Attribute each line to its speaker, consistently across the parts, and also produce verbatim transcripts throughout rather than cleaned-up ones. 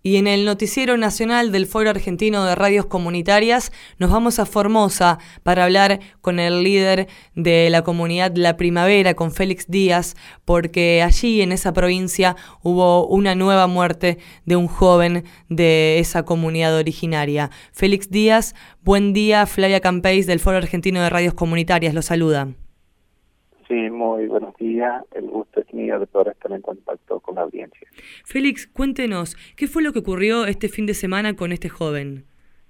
Speaker 1: Y en el noticiero nacional del Foro Argentino de Radios Comunitarias nos vamos a Formosa para hablar con el líder de la comunidad La Primavera, con Félix Díaz, porque allí en esa provincia hubo una nueva muerte de un joven de esa comunidad originaria. Félix Díaz, buen día. Flavia Campeis del Foro Argentino de Radios Comunitarias lo saluda.
Speaker 2: Sí, muy buenos días. El gusto es mío de poder estar en contacto con la audiencia.
Speaker 1: Félix, cuéntenos, ¿qué fue lo que ocurrió este fin de semana con este joven?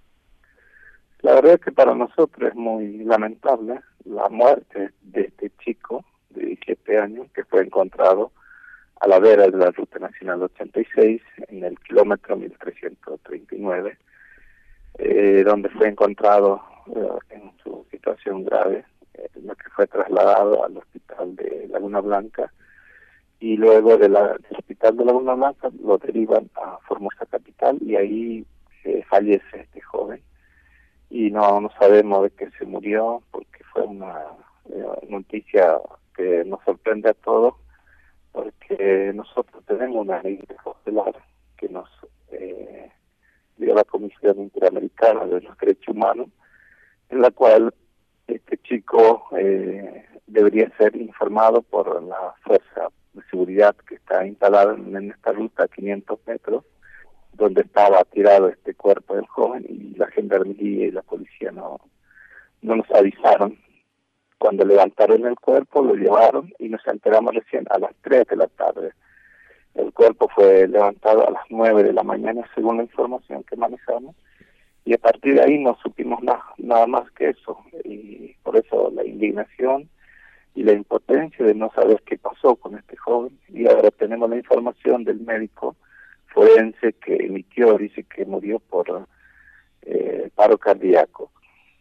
Speaker 2: La verdad es que para nosotros es muy lamentable la muerte de este chico de diecisiete años que fue encontrado a la vera de la Ruta Nacional ochenta y seis en el kilómetro mil trescientos treinta y nueve, eh, donde fue encontrado eh, en su situación grave, en lo que fue trasladado al hospital de Laguna Blanca, y luego de la, del hospital de Laguna Blanca lo derivan a Formosa Capital y ahí eh, fallece este joven. Y no, no sabemos de qué se murió, porque fue una eh, noticia que nos sorprende a todos, porque nosotros tenemos una ley cautelar que nos eh, dio la Comisión Interamericana de los Derechos Humanos, en la cual este chico eh, debería ser informado por la fuerza de seguridad que está instalada en esta ruta a quinientos metros, donde estaba tirado este cuerpo del joven, y la gendarmería y la policía no, no nos avisaron. Cuando levantaron el cuerpo, lo llevaron y nos enteramos recién a las tres de la tarde. El cuerpo fue levantado a las nueve de la mañana, según la información que manejamos, y a partir de ahí no supimos nada, nada más que eso. Y por eso la indignación y la impotencia de no saber qué pasó con este joven. Y ahora tenemos la información del médico forense que emitió, dice que murió por eh, paro cardíaco.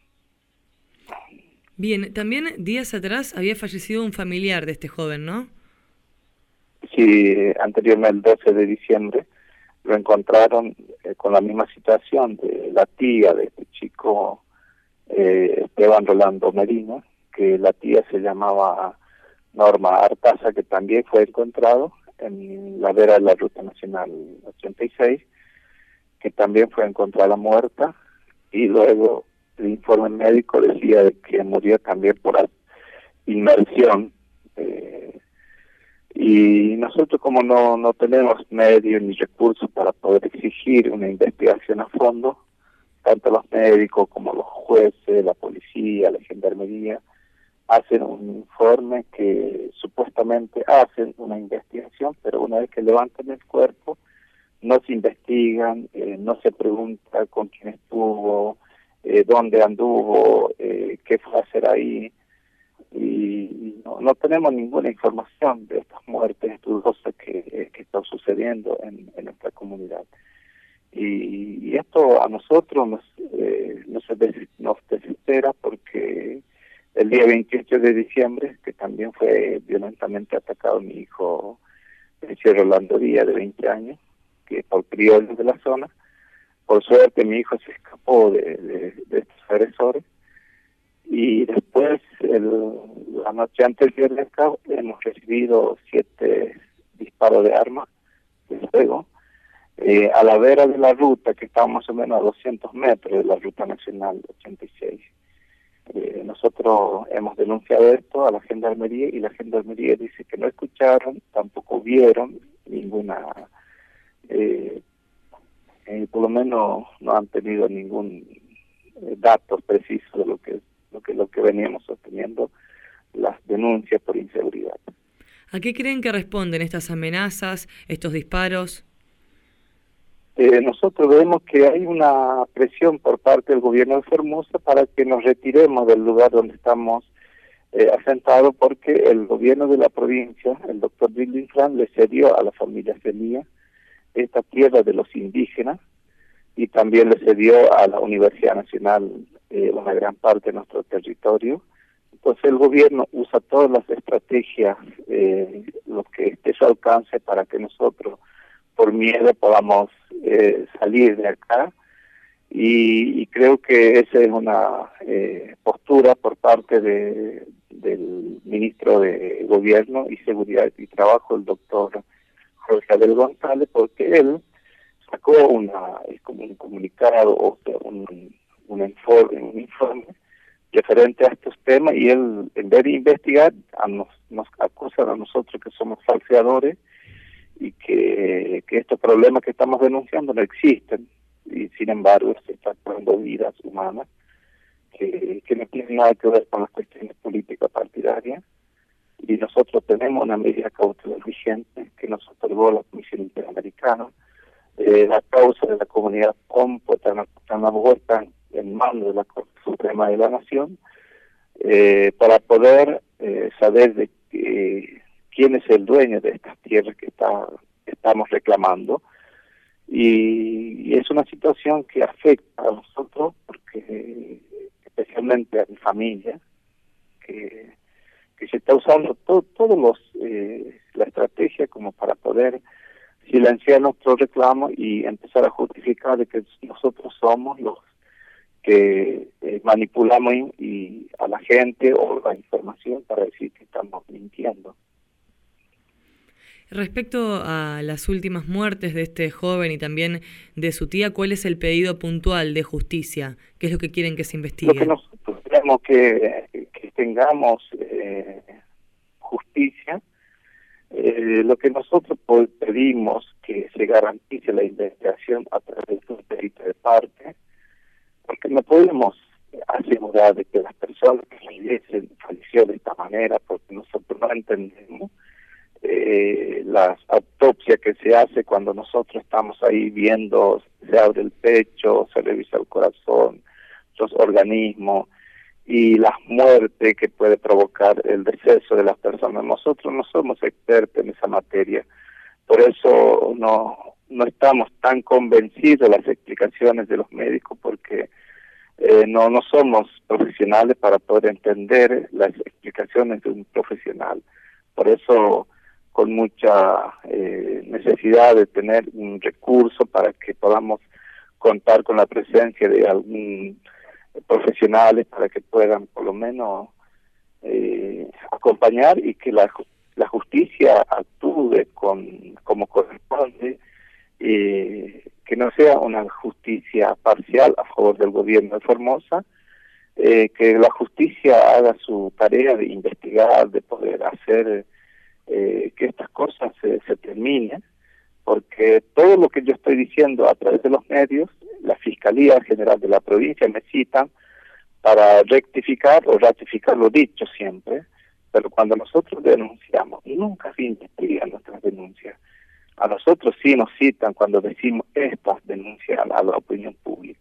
Speaker 1: Bien, también días atrás había fallecido un familiar de este joven, ¿no?
Speaker 2: Sí, anteriormente, el doce de diciembre, lo encontraron eh, con la misma situación de la tía de este chico, eh, Esteban Rolando Merino, que la tía se llamaba Norma Artaza, que también fue encontrado en la vera de la Ruta Nacional ochenta y seis, que también fue encontrada muerta, y luego el informe médico decía de que murió también por inmersión. Eh, y nosotros, como no, no tenemos medios ni recursos para poder exigir una investigación a fondo, tanto los médicos como los jueces, la policía, la gendarmería, hacen un informe que supuestamente hacen una investigación, pero una vez que levantan el cuerpo, no se investigan, eh, no se pregunta con quién estuvo, eh, dónde anduvo, eh, qué fue a hacer ahí, y no, no tenemos ninguna información de estas muertes dudosas que, eh, que están sucediendo en, en nuestra comunidad. Y, y esto a nosotros nos, eh, nos, nos desespera, porque el día veintiocho de diciembre, que también fue violentamente atacado mi hijo, el señor Rolando Díaz, de veinte años, que por criollos de la zona. Por suerte mi hijo se escapó de, de, de estos agresores, y después, el, la noche anterior de acá, hemos recibido siete disparos de armas de fuego eh, a la vera de la ruta, que está más o menos a doscientos metros de la Ruta Nacional ochenta y seis. Eh, nosotros hemos denunciado esto a la gendarmería, y la gendarmería dice que no escucharon, tampoco vieron ninguna, eh, eh, por lo menos no han tenido ningún eh, dato preciso de lo que lo que lo que veníamos sosteniendo, las denuncias por inseguridad.
Speaker 1: ¿A qué creen que responden estas amenazas, estos disparos?
Speaker 2: Eh, nosotros vemos que hay una presión por parte del gobierno de Formosa para que nos retiremos del lugar donde estamos eh, asentados, porque el gobierno de la provincia, el doctor Bildinfran, le cedió a la familia Celía esta tierra de los indígenas, y también le cedió a la Universidad Nacional eh, una gran parte de nuestro territorio. Entonces el gobierno usa todas las estrategias, eh, lo que esté a su alcance, para que nosotros, por miedo, podamos eh, salir de acá, y, y creo que esa es una eh, postura por parte de, del ministro de Gobierno y Seguridad y Trabajo, el doctor Jorge Abel González, porque él sacó una, es como un comunicado, o sea, un, un, informe, un informe referente a estos temas, y él, en vez de investigar, a nos, nos acusan a nosotros que somos falseadores y que, que estos problemas que estamos denunciando no existen, y sin embargo se están poniendo vidas humanas que, que no tienen nada que ver con las cuestiones políticas partidarias. Y nosotros tenemos una medida cautelar vigente que nos otorgó la Comisión Interamericana. Eh, la causa de la comunidad Compo están, están vuelta en manos de la Corte Suprema de la Nación, eh, para poder eh, saber de que, quién es el dueño de estas tierras que está, estamos reclamando. Y, y es una situación que afecta a nosotros, porque especialmente a mi familia, que, que se está usando todo, todos los eh, la estrategia como para poder silenciar nuestro reclamo y empezar a justificar de que nosotros somos los que eh, manipulamos y, y a la gente o la información para decir que estamos mintiendo.
Speaker 1: Respecto a las últimas muertes de este joven y también de su tía, ¿cuál es el pedido puntual de justicia? ¿Qué es lo que quieren que se investigue?
Speaker 2: Lo que nosotros queremos que, que tengamos eh, justicia, eh, lo que nosotros pedimos que se garantice la investigación a través de un perito de parte, porque no podemos asegurar de que las personas que fallecen falleció de esta manera, porque nosotros no entendemos eh, las autopsias que se hace cuando nosotros estamos ahí viendo, se abre el pecho, se revisa el corazón, los organismos y las muertes que puede provocar el deceso de las personas. Nosotros no somos expertos en esa materia, por eso no, no estamos tan convencidos de las explicaciones de los médicos, porque eh, no, no somos profesionales para poder entender las explicaciones de un profesional. Por eso, con mucha eh, necesidad de tener un recurso para que podamos contar con la presencia de algún profesionales para que puedan por lo menos eh, acompañar y que la, la justicia actúe con como corresponde, eh, que no sea una justicia parcial a favor del gobierno de Formosa, eh, que la justicia haga su tarea de investigar, de poder hacer eh, que estas cosas se, se terminen, porque todo lo que yo estoy diciendo a través de los medios, la Fiscalía General de la provincia me citan para rectificar o ratificar lo dicho siempre, pero cuando nosotros denunciamos, nunca se investigan nuestras denuncias. A nosotros sí nos citan cuando decimos estas denuncias a la opinión pública.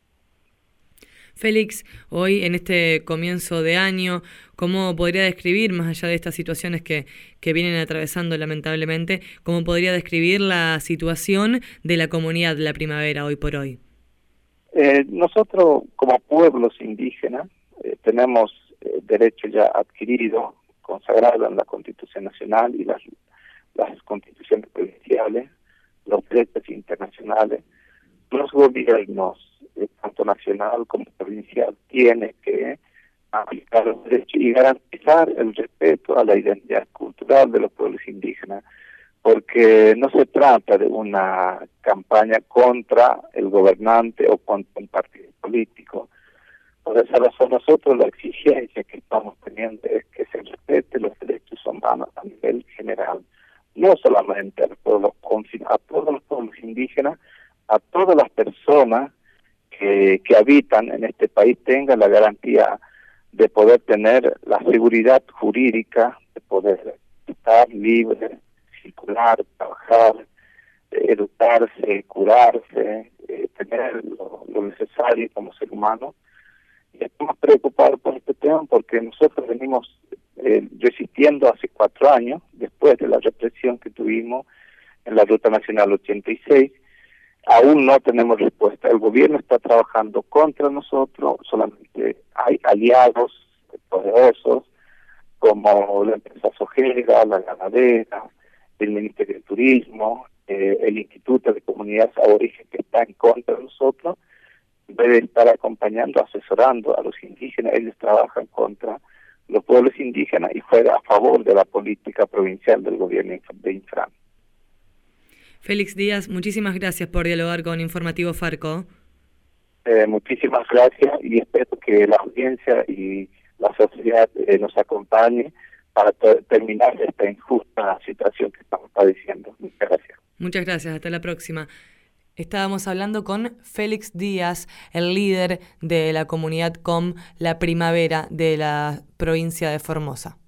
Speaker 1: Félix, hoy en este comienzo de año, ¿cómo podría describir, más allá de estas situaciones que, que vienen atravesando lamentablemente, cómo podría describir la situación de la comunidad La Primavera hoy por hoy?
Speaker 2: Eh, nosotros, como pueblos indígenas, eh, tenemos eh, derecho ya adquirido, consagrado en la Constitución Nacional y las, las constituciones provinciales, los derechos internacionales. Los gobiernos, eh, tanto nacional como provincial, tienen que aplicar los derechos y garantizar el respeto a la identidad cultural de los pueblos indígenas, porque no se trata de una campaña contra el gobernante o contra un partido político. Por esa razón nosotros la exigencia que estamos teniendo es que se respete los derechos humanos a nivel general, no solamente a los pueblos, a todos los pueblos indígenas, a todas las personas que, que habitan en este país tengan la garantía de poder tener la seguridad jurídica, de poder estar libre, circular, trabajar, eh, educarse, curarse, eh, tener lo, lo necesario como ser humano. Y estamos preocupados por este tema porque nosotros venimos eh, resistiendo hace cuatro años, después de la represión que tuvimos en la Ruta Nacional ochenta y seis. Aún no tenemos respuesta. El gobierno está trabajando contra nosotros, solamente hay aliados poderosos como la empresa sojera, la ganadera, el Ministerio de Turismo, eh, el Instituto de Comunidades Aborígenes, que está en contra de nosotros. En vez de estar acompañando, asesorando a los indígenas, ellos trabajan contra los pueblos indígenas y juegan a favor de la política provincial del gobierno de Infran.
Speaker 1: Félix Díaz, muchísimas gracias por dialogar con Informativo Farco.
Speaker 2: Eh, muchísimas gracias y espero que la audiencia y la sociedad eh, nos acompañe para terminar esta injusta situación que estamos padeciendo. Muchas gracias.
Speaker 1: Muchas gracias, hasta la próxima. Estábamos hablando con Félix Díaz, el líder de la comunidad C O M La Primavera de la provincia de Formosa.